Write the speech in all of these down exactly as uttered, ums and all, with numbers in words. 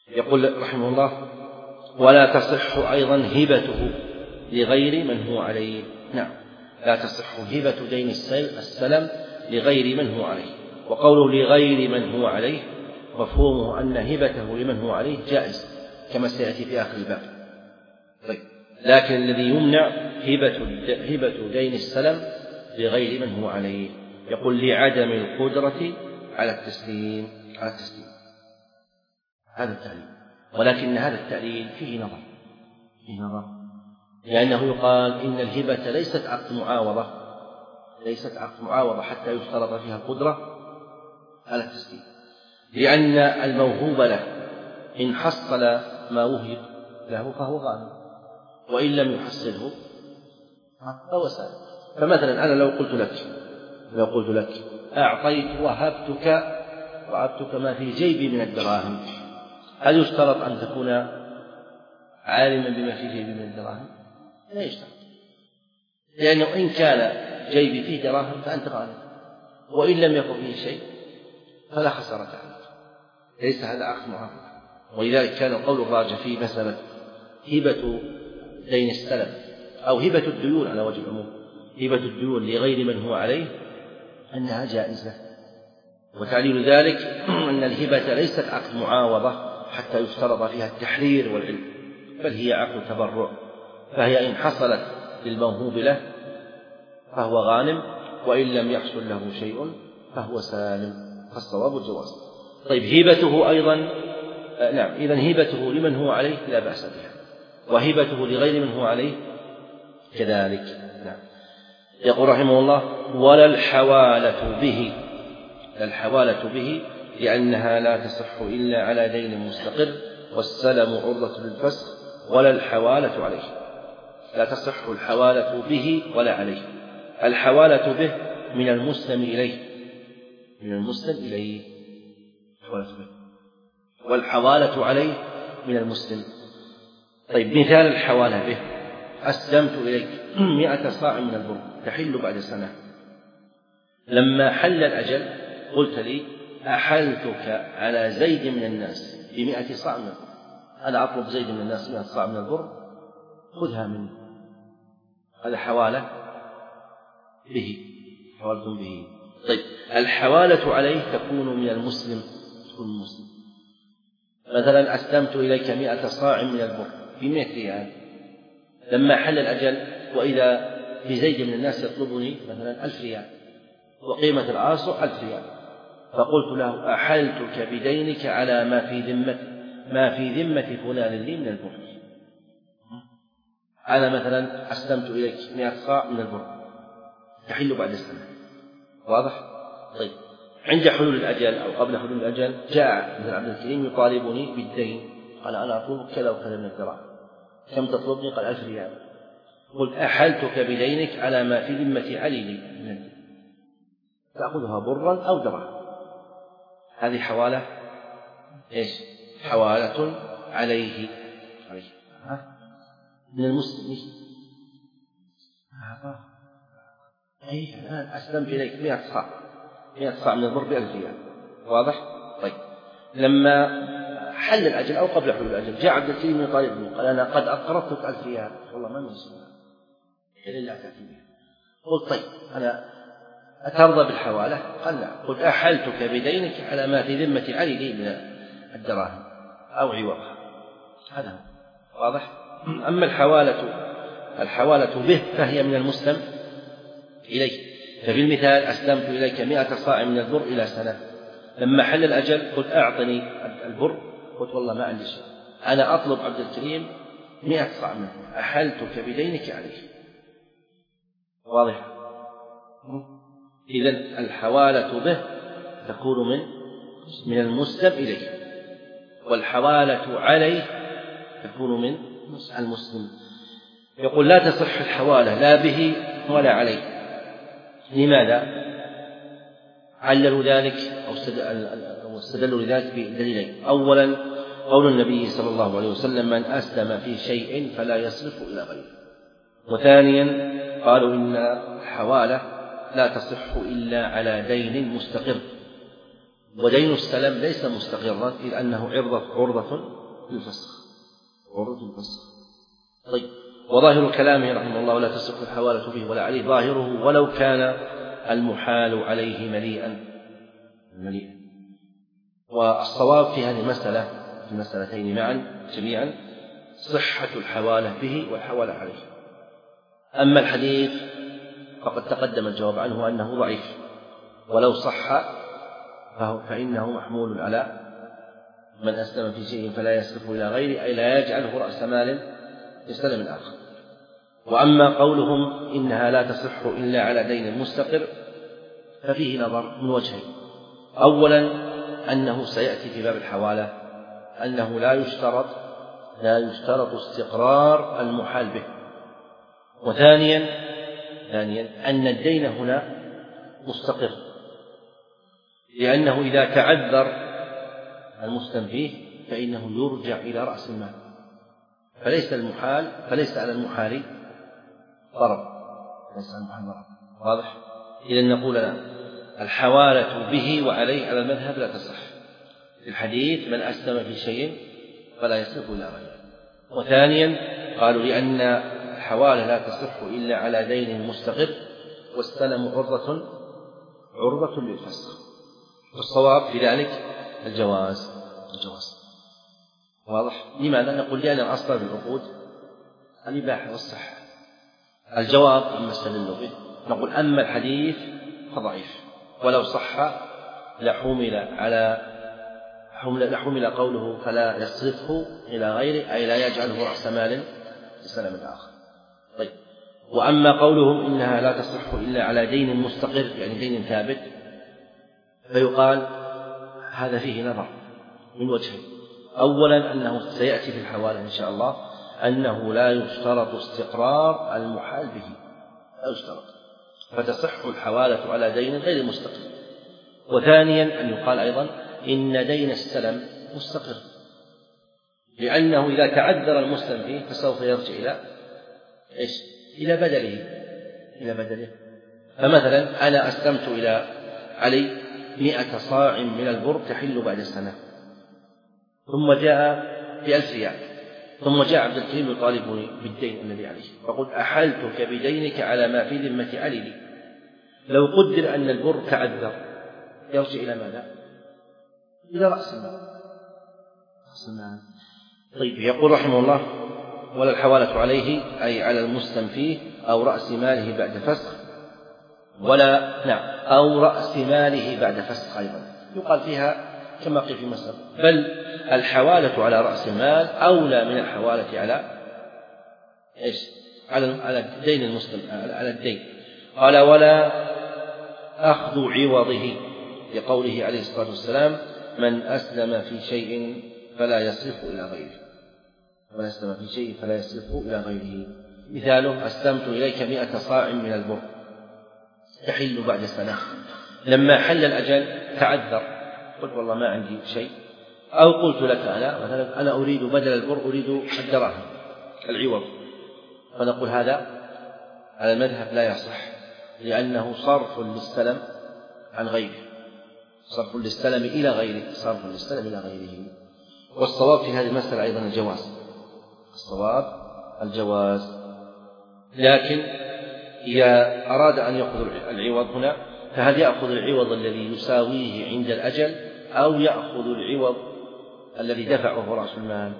يقول رحمه الله: ولا تصح أيضا هبته لغير من هو عليه. نعم، لا تصح هبة دين السلم لغير من هو عليه. وقوله لغير من هو عليه مفهومه أن هبته لمن هو عليه جائز كما سيأتي في آخر الباب. طيب، لكن الذي يمنع هبة هبة دين السلم لغير من هو عليه. يقول: لعدم القدرة على التسليم على التسليم هذا التعليل. ولكن هذا التعليل فيه نظر فيه نظر لأنه يقال إن الهبة ليست عقد معاوضة ليست عقد معاوضة حتى يشترط فيها القدرة على التسليم، لأن الموهوب له إن حصل ما وهب له فهو غانم، وإن لم يحصله فهو سالم. فمثلا أنا لو قلت لك لو قلت لك أعطيت وهبتك وهبتك ما في جيبي من الدراهم، هل يشترط أن تكون عالما بما في جيبي من الدراهم؟ لا يشترط، لأنه إن كان جيبي فيه دراهم فأنت غانم، وإن لم يكن فيه شيء فلا خسارة عليك. ليس هذا عقد معاوضة. ولذلك كان القول الراجح في مسألة هبة دين السلم أو هبة الديون على وجه العموم، هبة الديون لغير من هو عليه، أنها جائزة. وتعليل ذلك أن الهبة ليست عقد معاوضة حتى يفترض فيها التحرير والعلم، بل هي عقد تبرع، فهي إن حصلت للموهوب له فهو غانم، وإن لم يحصل له شيء فهو سالم، فالصواب الجواز. طيب، هبته أيضا آه نعم إذن هبته لمن هو عليه لا بأس بها، وهبته لغير من هو عليه كذلك. نعم. يقول رحمه الله: ولا الحوالة به الحوالة به لأنها لا تصح إلا على دين مستقر، والسلم عرضة للفسخ، ولا الحوالة عليه. لا تصح الحوالة به ولا عليه. الحوالة به من المسلم إليه من المسلم إليه والحوالة عليه من المسلم. طيب، مثال الحوالة به: أسلمت إليك مئة صاع من البر تحل بعد سنة. لما حل الأجل قلت لي: أحلتك على زيد من الناس بمئة صاع من البر. أنا أطلب زيد من الناس مئة صاع من البر، خذها مني. هذا حوالة به حوالة به. طيب، الحوالة عليه تكون من المسلم تكون المسلم. مثلا أسلمت إليك مئة صاع من البر بمئة ريال. لما حل الأجل وإذا في زيد من الناس يطلبني مثلا ألف ريال، وقيمة العاصر ألف ريال، فقلت له: أحلتك بدينك على ما في ذمة ما في ذمة فلان لي من البر. أنا مثلا أسلمت إليك مئة صاع من البر تحل بعد السنة. واضح؟ طيب، عند حلول الأجل أو قبل حلول الأجل جاء مثل عبد الكريم يطالبني بالدين، قال: أنا أطلبك كذا وكذا من الدراهم. كم تطلبني؟ قال: ألف ريال. قل: أحلتك بدينك على ما في ذمة علي لي من الدين، تأخذها برا أو دراهم. هذه حوالة إيش؟ حوالة عليه عليه من المسلم. أي الآن أسلمت إليك مئة صاع مئة صاع من البر بألف ريال. واضح؟ طيب، لما حل الأجل أو قبل حلول الأجل جاء عبد الكريم يطالبني، قال: أنا قد أقرضتك ألف ريال. والله ما نسمع إلا تأتي بها. قلت: طيب، أنا أترضى بالحوالة؟ قال: لا. قلت: أحلتك بدينك على ما في ذمة علي لي من الدراهم أو عوضها. هذا هو. واضح؟ أما الحوالة الحوالة به فهي من المسلم إليه. ففي المثال: أسلمت إليك مئة صاع من البر إلى سنة. لما حل الأجل قلت: أعطني البر. قلت: والله ما عندي شيء، أنا أطلب عبد الكريم مئة صاع منه، أحلتك بدينك عليه. واضح؟ إذن الحوالة به تكون من من المسلم إليه، والحوالة عليه تكون من المسلم. يقول: لا تصح الحوالة لا به ولا عليه. لماذا؟ عللوا ذلك أو استدلوا لذلك بدليلين. أولا، قول النبي صلى الله عليه وسلم: من أسلم في شيء فلا يصرف إلى غيره. وثانيا، قالوا إن الحوالة لا تصح إلا على دين مستقر، ودين السلم ليس مستقرا إذ أنه عرضة عرضة للفسخ عرضة للفسخ. طيب، وظاهر كلامه رحمه الله لا تصح الحوالة به ولا عليه، ظاهره ولو كان المحال عليه مليئا مليئا. والصواب في هذه المسألة في المسألتين معا جميعا صحة الحوالة به والحوالة عليه. أما الحديث فقد تقدم الجواب عنه أنه ضعيف، ولو صح فإنه محمول على من أسلم في شيء فلا يصرف إلى غيره، أي لا يجعله رأس مال يستلم الآخر. وأما قولهم إنها لا تصح إلا على دين مستقر ففيه نظر من وجهين: أولا أنه سيأتي في باب الحوالة أنه لا يشترط لا يشترط استقرار المحال به. وثانيا ثانيا أن الدين هنا مستقر، لأنه إذا تعذر المستنفيه فإنه يرجع إلى رأس المال، فليس المحال فليس على المحال ضرب ليس على المحال ضرب. واضح؟ إذن نقول لا، الحوالة به وعليه على المذهب لا تصح. في الحديث من أسلم في شيء فلا يصرف إلى غيره. وثانيا قالوا لأن الحوالة لا تصح إلا على دين مستقر، والسلم عرضة عرضة للفسخ، والصواب في ذلك الجواز الجواز واضح؟ لماذا؟ نقول لأن الأصل في العقود الإباحة والصحة. الجواب عما استدلوا به نقول أما الحديث فضعيف، ولو صح لحمل على لحمل قوله فلا يصرفه إلى غيره، أي لا يجعله رأس مال لسلم الآخر. طيب، وأما قولهم إنها لا تصح إلا على دين مستقر يعني دين ثابت، فيقال هذا فيه نظر من وجهين: أولا أنه سيأتي في الحوالة إن شاء الله أنه لا يشترط استقرار المحال به، لا يشترط، فتصح الحوالة على دين غير مستقر. وثانيا أن يقال أيضا إن دين السلم مستقر، لأنه إذا تعذر المسلم فيه فسوف يرجع إلى إيش؟ إلى بدله إلى بدله. فمثلا أنا أسلمت إلى علي مئة صاع من البر تحل بعد السنة، ثم جاء بألف ريال، ثم جاء عبد الكريم يطالبني بالدين الذي عليه، فقلت أحلتك بدينك على ما في ذمة علي لي. لو قدر أن البر تعذر يرجع إلى ماذا؟ إلى رأس المال. طيب، يقول رحمه الله: ولا الحوالة عليه أي على المسلم فيه أو رأس ماله بعد فسخ، ولا نعم أو رأس ماله بعد فسخ أيضا يقال فيها كما قيل في مصر، بل الحوالة على رأس المال أولى من الحوالة على إيش؟ على على الدين المسلم على الدين. قال: ولا أخذ عوضه، لقوله عليه الصلاة والسلام: من أسلم في شيء فلا يصرف إلى غيره من أسلم في شيء فلا يصرف إلى غيره. مثاله: أسلمت إليك مئة صاع من البر تحل بعد سنة، لما حل الأجل تعذر، قلت والله ما عندي شيء، أو قلت لك أنا مثلا أنا أريد بدل البر أريد الدراهم العوض، فنقول هذا على المذهب لا يصح، لأنه صرف للسلم عن غيره، صرف للسلم إلى غيره صرف للسلم إلى غيره. والصواب في هذه المسألة أيضا الجواز الصواب الجواز لكن إذا أراد أن يأخذ العوض هنا فهل يأخذ العوض الذي يساويه عند الأجل أو يأخذ العوض الذي دفعه رأس المال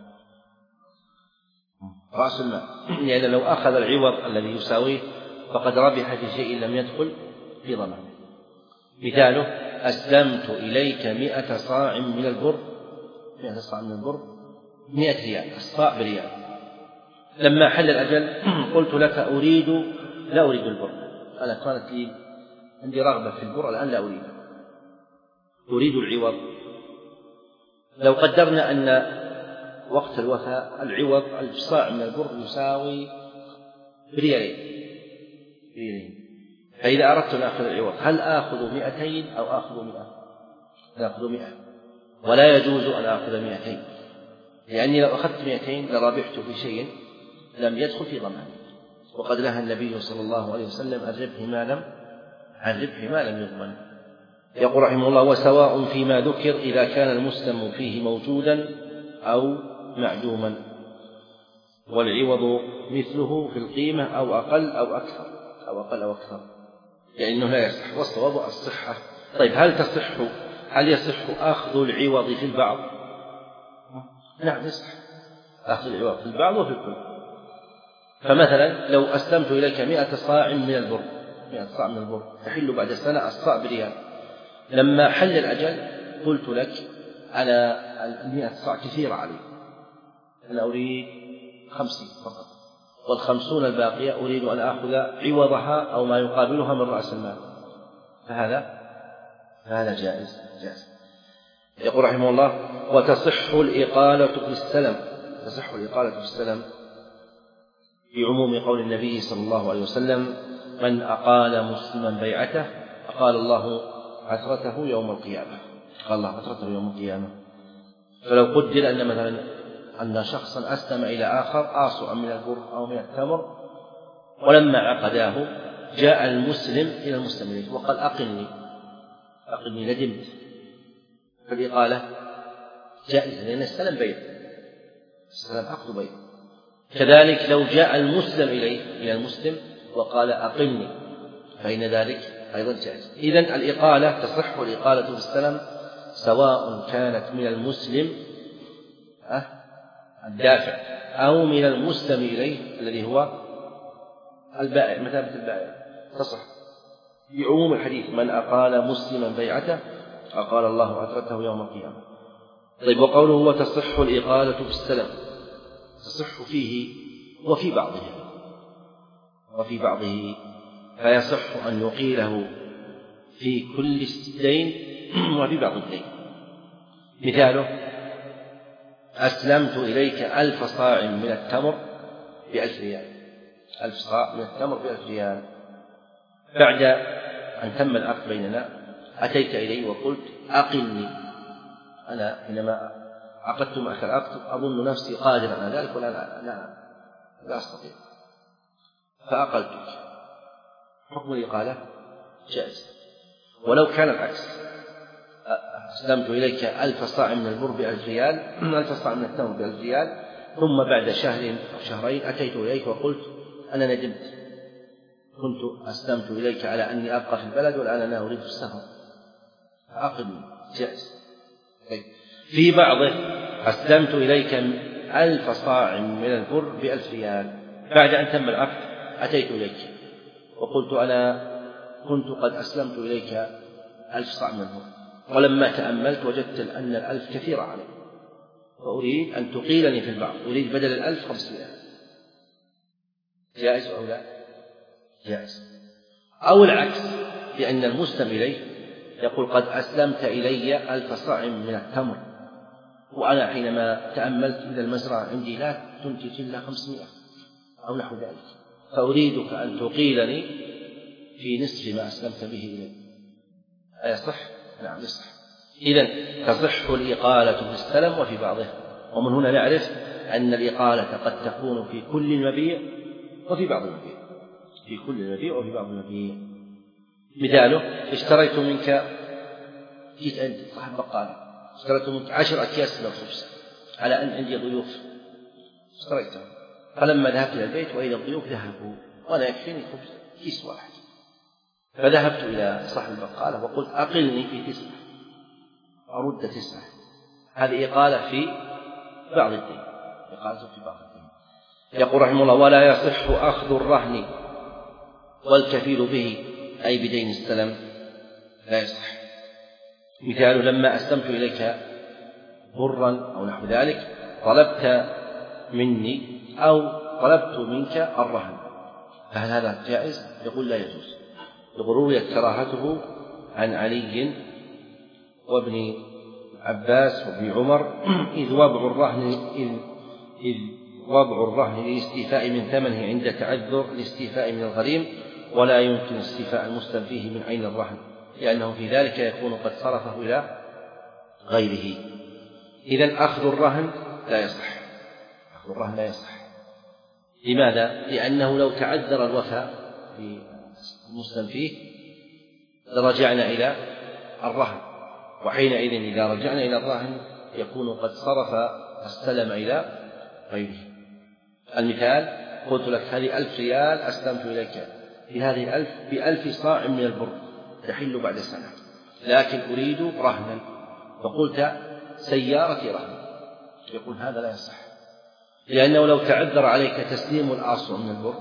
رأس المال لأن يعني لو أخذ العوض الذي يساويه فقد ربح في شيء لم يدخل في ضمان. مثاله: أسلمت إليك مئة صاع من البر مئة صاع من البر مئة ريال، الصاع بريال، لما حل الأجل قلت لك أريد لا أريد البر، أنا كانت لي عندي رغبة في البر الآن لا أريد أريد العوض. لو قدرنا أن وقت الوفاء العوض الصاع من البر يساوي بريالين بريالين، فإذا أردت أن أخذ العوض هل آخذ مئتين أو آخذ مئة؟ آخذ مئة، ولا يجوز أن آخذ مئتين، لأني لو أخذت مئتين لربحت في شيء لم يدخل في ضمان، وقد نهى النبي صلى الله عليه وسلم عن ربح ما لم عن ربح ما لم يضمن. يقول رحمه الله: وسواء فيما ذكر إذا كان المسلم فيه موجودا أو معدوما، والعوض مثله في القيمة أو أقل أو أكثر أو أقل أو أكثر، لأنه لا يصح، والصواب الصحة. طيب، هل تصح هل يصح أخذ العوض في البعض؟ نعم يصح أخذ العوض في البعض وفي الكل. فمثلا لو أسلمت إليك مئة صاع من البر، مئة صاع من البر تحل بعد سنة الصاع بريال، لما حل الأجل قلت لك: أنا المئة صاع كثيرة علي، أنا أريد خمسين فقط، والخمسون الباقية أريد أن أخذ عوضها أو ما يقابلها من رأس المال، فهذا فهذا جائز جائز. يقول رحمه الله: وتصح الإقالة في السلم، تصح الإقالة في السلم بعموم قول النبي صلى الله عليه وسلم: من أقال مسلما بيعته أقال الله عثرته يوم القيامة، قال الله عثرته يوم القيامة. فلو قدر أن مثلا أن شخصا أسلم إلى آخر آصعا من البر أو من التمر، ولما عقداه جاء المسلم إلى المسلم إليه وقال: أقلني أقلني ندمت، فالإقالة جائزة، لأن السلم بيع، السلم عقد بيع. كذلك لو جاء المسلم إليه إلى المسلم وقال: أقلني، فإن ذلك أيضا جائز. إذن الإقالة تصح الإقالة في السلم سواء كانت من المسلم الدافع أو من المسلم إليه الذي هو البائع، مثابة البائع، تصح بعموم الحديث: من أقال مسلما بيعته أقال الله عثرته يوم القيامة. طيب، وقوله: وتصح الإقالة في السلم، تصح فيه وفي بعضه وفي بعضه فيصح أن يقيله في كل الدين وفي بعض الدين. مثاله: أسلمت إليك ألف صاع من التمر بألف ريال، ألف صاع من التمر بألف ريال. بعد أن تم العقد بيننا أتيت إلي وقلت: أقلني، أنا حينما عقدت معك العقد أظن نفسي قادرا على ذلك ولا لا, لا, لا أستطيع، فأقلتك. حكم الإقالة جائز. ولو كان العكس: أسلمت إليك ألف صاع من البر بألف ريال، ألف صاع من التمر بألف ريال، ثم بعد شهر أو شهرين أتيت إليك وقلت: أنا ندمت، كنت أسلمت إليك على أني أبقى في البلد والآن أنا أريد السفر، فأقلني، جائز. في بعضه: أسلمت إليك ألف صاع من البر بألف ريال، بعد أن تم العقد أتيت إليك وقلت: أنا كنت قد أسلمت إليك ألف صاع من البر، ولما تأملت وجدت أن الألف كثيرة علي، وأريد أن تقيلني في البعض، أريد بدل الألف خمسمائة، جائز أو لا؟ جائز. أو العكس، لأن المسلم إليه يقول: قد أسلمت إلي ألف صاع من التمر، وأنا حينما تأملت إلى المزرعة عندي لا تنتج إلا خمسمائة أو نحو ذلك، فأريدك أن تقيلني في نصف ما أسلمت به إلي. أيصح؟ نعم يصح. إذن تصح الإقالة في السلم وفي بعضه. ومن هنا نعرف أن الإقالة قد تكون في كل المبيع وفي بعض المبيع، في كل المبيع وفي بعض المبيع. مثاله: اشتريت منك، جيت عند صاحب بقالة اشتريت منك عشر أكياس من الخبز على أن عندي ضيوف، اشتريته، فلما ذهبت إلى البيت وإلى الضيوف ذهبوا وأنا يكفيني خبز كيس واحد، فذهبت إلى صاحب البقالة وقلت: أقلني في تسعة، أرد تسعة. هذه إقالة في بعض الدين، إقالة في بعض الدين. يقول رحمه الله: ولا يصح أخذ الرهن والكفيل به، أي بدين السلم، لا يصح. مثال: لما أسلمت إليك برا أو نحو ذلك طلبت مني أو طلبت منك الرهن، فهل هذا جائز؟ يقول: لا يجوز. يقول: رويت كراهته عن علي وابن عباس وابن عمر إذ وضع الرهن إذ, إذ وضع الرهن للاستيفاء من ثمنه عند تعذر الاستيفاء من الغريم، ولا يمكن استيفاء المسلم فيه من عين الرهن، لأنه في ذلك يكون قد صرفه إلى غيره. إذن أخذ الرهن لا يصح، أخذ الرهن لا يصح. لماذا؟ لأنه لو تعذر الوفاء بالمسلم فيه لرجعنا إلى الرهن، وحينئذ إذا رجعنا إلى الرهن يكون قد صرف السلم إلى غيره. المثال قلت لك هذه ألف ريال أسلمت إليك بهذه الألف بألف صاع من البر تحل بعد سنة، لكن أريد رهنا، فقلت سيارتي رهن، يقول هذا لا يصح، لأنه لو تعذر عليك تسليم الآصع من البر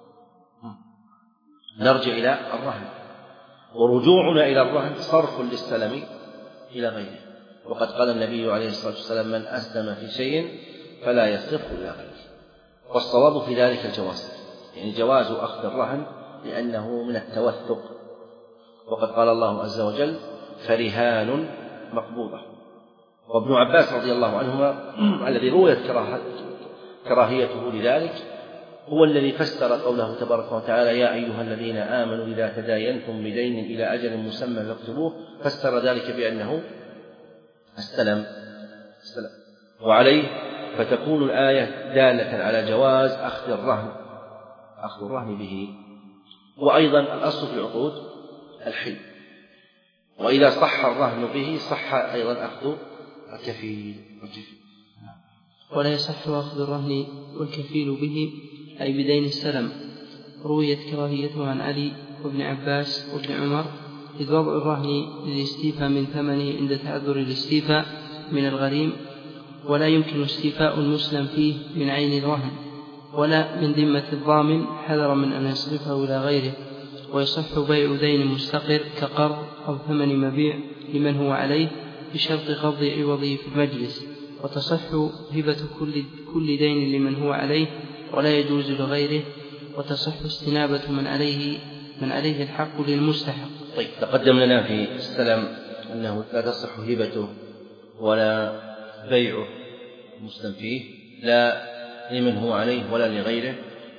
نرجع إلى الرهن، ورجوعنا إلى الرهن صرف للسلم إلى غيره. وقد قال النبي عليه الصلاة والسلام من أسلم في شيء فلا يصرفه إلى غيره، والصواب في ذلك الجواز، يعني جواز أخذ الرهن لأنه من التوثق، وقد قال الله عز وجل فرهان مقبوضة. وابن عباس رضي الله عنهما الذي رويت كراهيته لذلك هو الذي فسر قوله تبارك وتعالى يا أيها الذين آمنوا إذا تداينتم بدين إلى أجل مسمى فاكتبوه، فسر ذلك بأنه السلم السلم وعليه فتكون الآية دالة على جواز أخذ الرهن أخذ الرهن به. وأيضا الأصل في العقود الحل، وإذا صح الرهن به صح أيضا أخذ الكفيل. ولا يصح أخذ الرهن والكفيل به أي بدين السلم. رويت كراهيته عن علي وابن عباس وابن عمر إذ وضع الرهن للاستيفاء من ثمنه عند تعذر الاستيفاء من الغريم، ولا يمكن استيفاء المسلم فيه من عين الرهن ولا من ذمة الضامن حذرا من أن يصرفه إلى غيره. ويصح بيع دين مستقر كقرض أو ثمن مبيع لمن هو عليه بشرط قبض عوضه في المجلس. وتصح هبة كل, كل دين لمن هو عليه ولا يجوز لغيره. وتصح استنابة من عليه من عليه الحق للمستحق. طيب، تقدم لنا في السلم أنه لا تصح هبته ولا بيعه المسلم فيه لا لمن هو عليه ولا لغيره،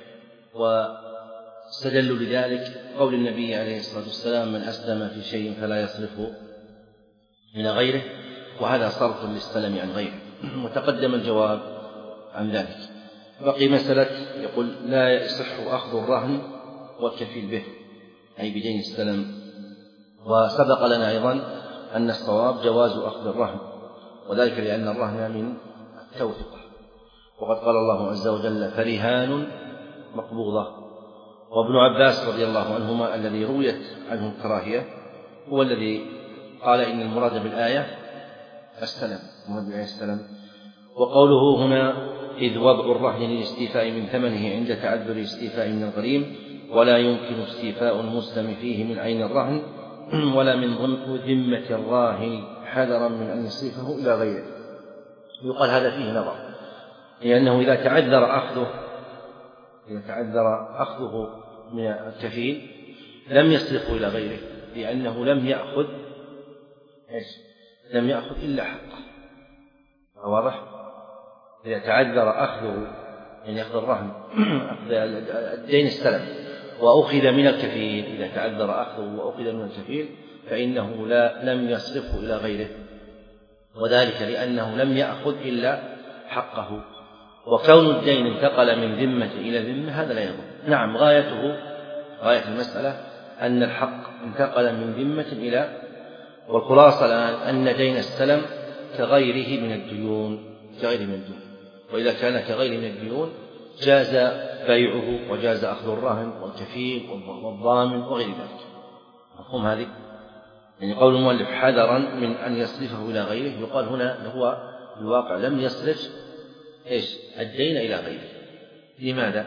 واستدلوا لذلك قول النبي عليه الصلاة والسلام من أسلم في شيء فلا يصرفه إلى غيره، وهذا صرف للسلم عن غيره، وتقدم الجواب عن ذلك. بقي مسألة يقول لا يصح أخذ الرهن والكفيل به أي بدين السلم، وسبق لنا أيضا أن الصواب جواز أخذ الرهن، وذلك لأن الرهن من التوثقة، وقد قال الله عز وجل فرهان مقبوضة. وابن عباس رضي الله عنهما الذي رويت عنه الكراهية هو الذي قال إن المراد بالآية السلم المراد بالآية السلم. وقوله هنا إذ وضع الرهن للاستيفاء من ثمنه عند تعذر الاستيفاء من الغريم ولا يمكن استيفاء المسلم فيه من عين الرهن ولا من ذمة الراهن حذرا من أن يصرفه إلى غيره. يقال هذا فيه نظر، لأنه إذا تعذر أخذه إذا تعذر أخذه من الكفيل لم يصرفه إلى غيره، لأنه لم يأخذ إيش؟ لم يأخذ إلا حقه. واضح؟ إذا تعذر أخذه يعني أخذ الرهن أخذ الدين السلم وأخذ من الكفيل، إذا تعذر أخذه وأخذ من الكفيل فإنه لا لم يصرفه إلى غيره، وذلك لأنه لم يأخذ إلا حقه. وكون الدين انتقل من ذمة إلى ذمة هذا لا يضر. نعم، غايته غاية المسألة أن الحق انتقل من ذمة إلى، والخلاصة الآن أن دين السلم كغيره من الديون كغيره من الديون، وإذا كان كغيره من الديون جاز بيعه وجاز أخذ الرهن والكفيل والضامن وغير ذلك. مفهوم هذه؟ يعني قول المؤلف حذرا من أن يصرفه إلى غيره، يقال هنا هو الواقع لم يصرف إيش الدين إلى غيره. لماذا؟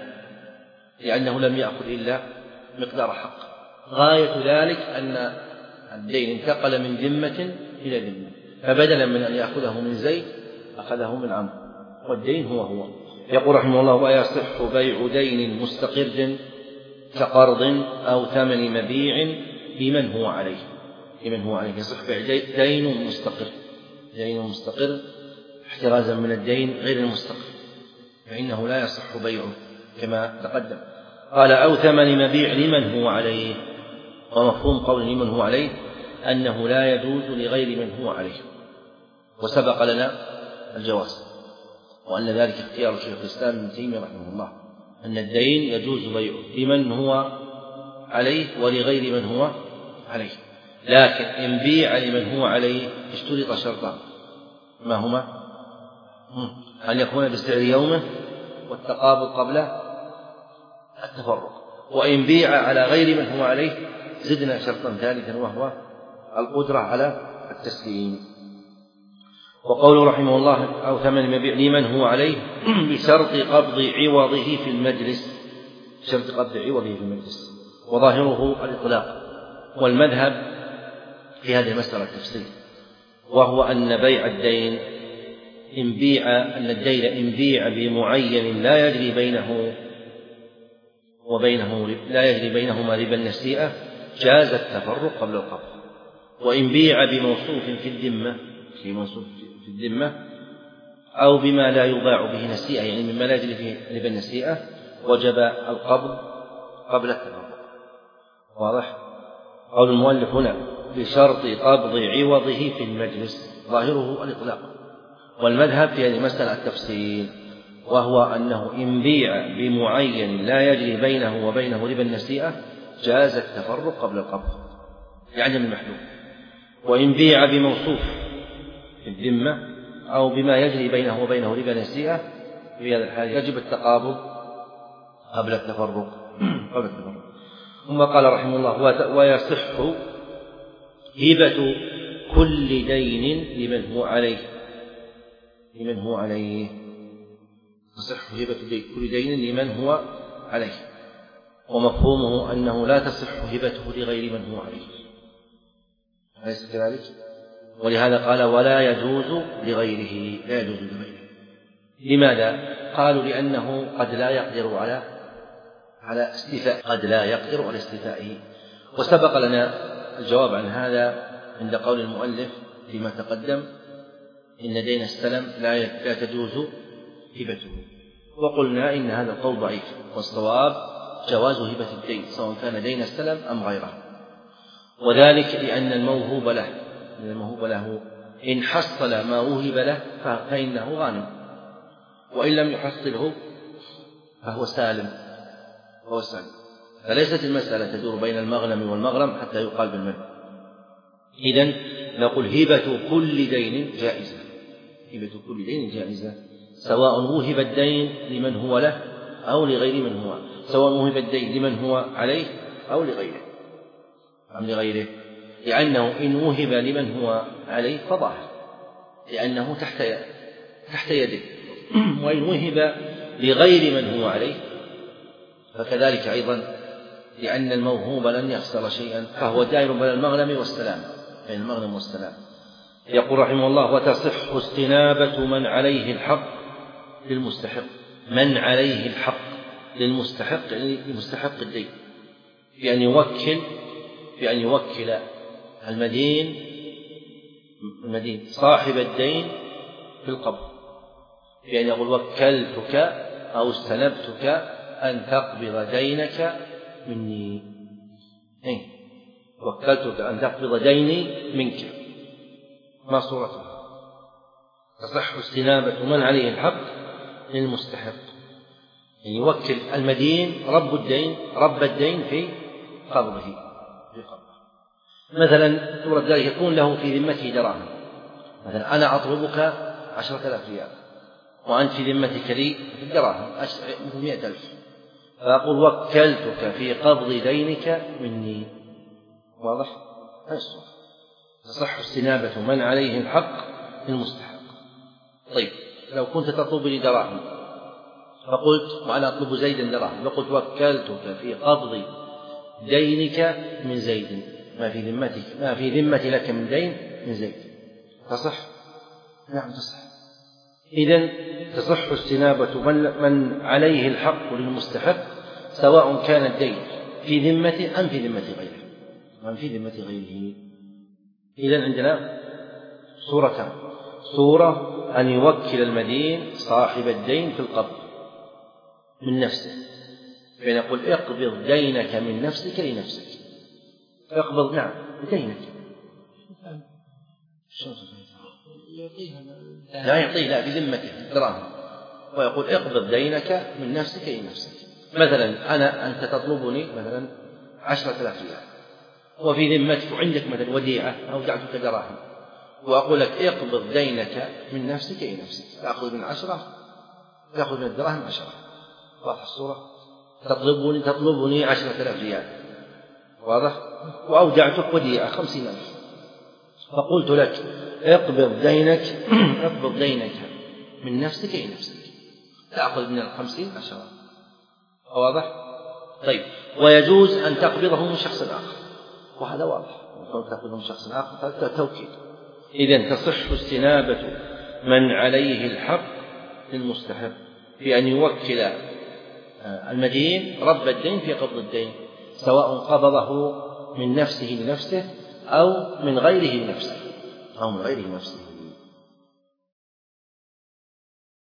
لأنه لم يأخذ إلا مقدار حق. غاية ذلك أن الدين انتقل من ذمة إلى ذمة، فبدلا من أن يأخذه من زيد أخذه من عمرو، والدين هو هو. يقول رحمه الله ويصح بيع دين مستقر كقرض أو ثمن مبيع بمن هو عليه بمن هو عليه يصح بيع دين مستقر دين مستقر احترازا من الدين غير المستقر، فإنه لا يصح بيعه كما تقدم. قال أو ثمن مبيع لمن هو عليه، ومفهوم قول لمن هو عليه أنه لا يجوز لغير من هو عليه، وسبق لنا الجواز، وأن ذلك اختيار شيخ الإسلام ابن تيمية رحمه الله، أن الدين يجوز بيعه لمن هو عليه ولغير من هو عليه. لكن إن بيع لمن هو عليه اشترط شرطان، ما هما؟ أن يكون بسعر يومه والتقابض قبل التفرق. وإن بيع على غير من هو عليه زدنا شرطا ثالثا وهو القدرة على التسليم. وقوله رحمه الله أو ثمن مبيع لمن هو عليه بشرط قبض عوضه في المجلس، شرط قبض عوضه في المجلس، وظاهره الإطلاق. والمذهب في هذه المسألة التفصيل، وهو أن بيع الدين إن بيع أن الدين إن بيع بمعين لا يجري بينه وبينه لا يجري بينهما ربا النسيئة جاز التفرق قبل القبض. وإن بيع بموصوف في الذمة في موصوف في الذمة أو بما لا يباع به نسيئة، يعني مما لا يجري فيه ربا النسيئة، وجب القبض قبل التفرق. واضح؟ قول المؤلف هنا بشرط قبض عوضه في المجلس، ظاهره الإطلاق. والمذهب في هذه المسألة التفصيل، وهو أنه إن بيع بمعين لا يجري بينه وبينه ربا النسيئة جاز التفرق قبل القبض، يعني المحلول. وإن بيع بموصوف في الذمة أو بما يجري بينه وبينه ربا النسيئة في هذا الحال يجب التقابض قبل التفرق قبل التفرق. ثم قال رحمه الله ويصح هبة كل دين لمن هو عليه لمن هو عليه تصح هبة كل دين لمن هو عليه، ومفهومه أنه لا تصح هبته لغير من هو عليه، أليس كذلك؟ ولهذا قال ولا يجوز لغيره، لا يجوز لغيره. لماذا؟ قالوا لأنه قد لا يقدر على على استيفاء قد لا يقدر على استيفائه. وسبق لنا الجواب عن هذا عند قول المؤلف فيما تقدم إن دين السلم لا تجوز هبته، وقلنا إن هذا القول ضعيف، والصواب جواز هبة الدين سواء كان دين السلم أم غيره، وذلك لأن الموهوب له الموهوب له إن حصل ما وهب له فإنه غانم، وإن لم يحصله فهو سالم فهو سالم فليست المسألة تدور بين المغنم والمغرم حتى يقال بالمنع. إذن نقول هبة كل دين جائزة هبة كل دين جائزة سواء وهب الدين لمن هو له أو لغير من هو، سواء وهب الدين لمن هو عليه أو لغيره أم لغيره لأنه إن وهب لمن هو عليه فظاهر لأنه تحت تحت يده، وإن وهب لغير من هو عليه فكذلك أيضا لأن الموهوب لن يخسر شيئا، فهو دائر بين المغنم والسلام بين المغنم والسلام. يقول رحمه الله وتصح استنابة من عليه الحق للمستحق من عليه الحق للمستحق يعني لمستحق الدين، بأن يوكل بأن يوكل المدين المدين صاحب الدين في القبض، بأن يقول وكلتك أو استنبتك أن تقبض دينك مني أي وكلتك أن تقبض ديني منك، ما صورته؟ تصح استنابة من عليه الحق للمستحق، يعني يوكل المدين رب الدين رب الدين في قبضه في قبضه. مثلا صورة ذلك يكون له في ذمته دراهم، مثلا أنا أطلبك عشرة آلاف ريال وأنت في ذمتك لي في الدراهم مثل مئة ألف، فأقول وكلتك في قبض دينك مني. واضح؟ تصح استنابة من عليه الحق للمستحق. طيب لو كنت تطلب لي دراهم فقلت وأنا أطلب زيدا دراهم فقلت وكلتك في قبض دينك من زيد، ما في ذمتك ما في ذمتي لك من دين من زيد، تصح؟ نعم تصح. إذن تصح استنابة من, من عليه الحق للمستحق سواء كان الدين في ذمته أم في ذمة غيره أم في ذمة غيره. إذن عندنا صورتان، صورة أن يوكل المدين صاحب الدين في القبض من نفسه، فنقول اقبض دينك من نفسك لنفسك، اقبض نعم دينك لا يعطيه لا بذمته دراهم، ويقول اقبض دينك من نفسك لنفسك. مثلا أنا أنت تطلبني مثلا عشرة آلاف ريال وفي ذمتك عندك مثلا وديعة أودعتك دراهم وأقول لك اقبض دينك من نفسك إلى نفسك، تأخذ من عشرة تأخذ من الدراهم عشرة، واضح الصورة؟ تطلبني تطلبني عشرة آلاف ريال، واضح؟ وأودعتك وديعة خمسين ألف، فقلت لك اقبض دينك اقبض دينك من نفسك إلى نفسك، تأخذ من الخمسين عشرة، واضح؟ طيب، ويجوز أن تقبضه من شخص آخر، وهذا واضح، تقبضه من شخص آخر هذا توكيد. إذن تصح استنابة من عليه الحق للمستحق بأن يوكل المدين رب الدين في قبض الدين، سواء قبضه من نفسه لنفسه أو من غيره لنفسه أو من غيره لنفسه.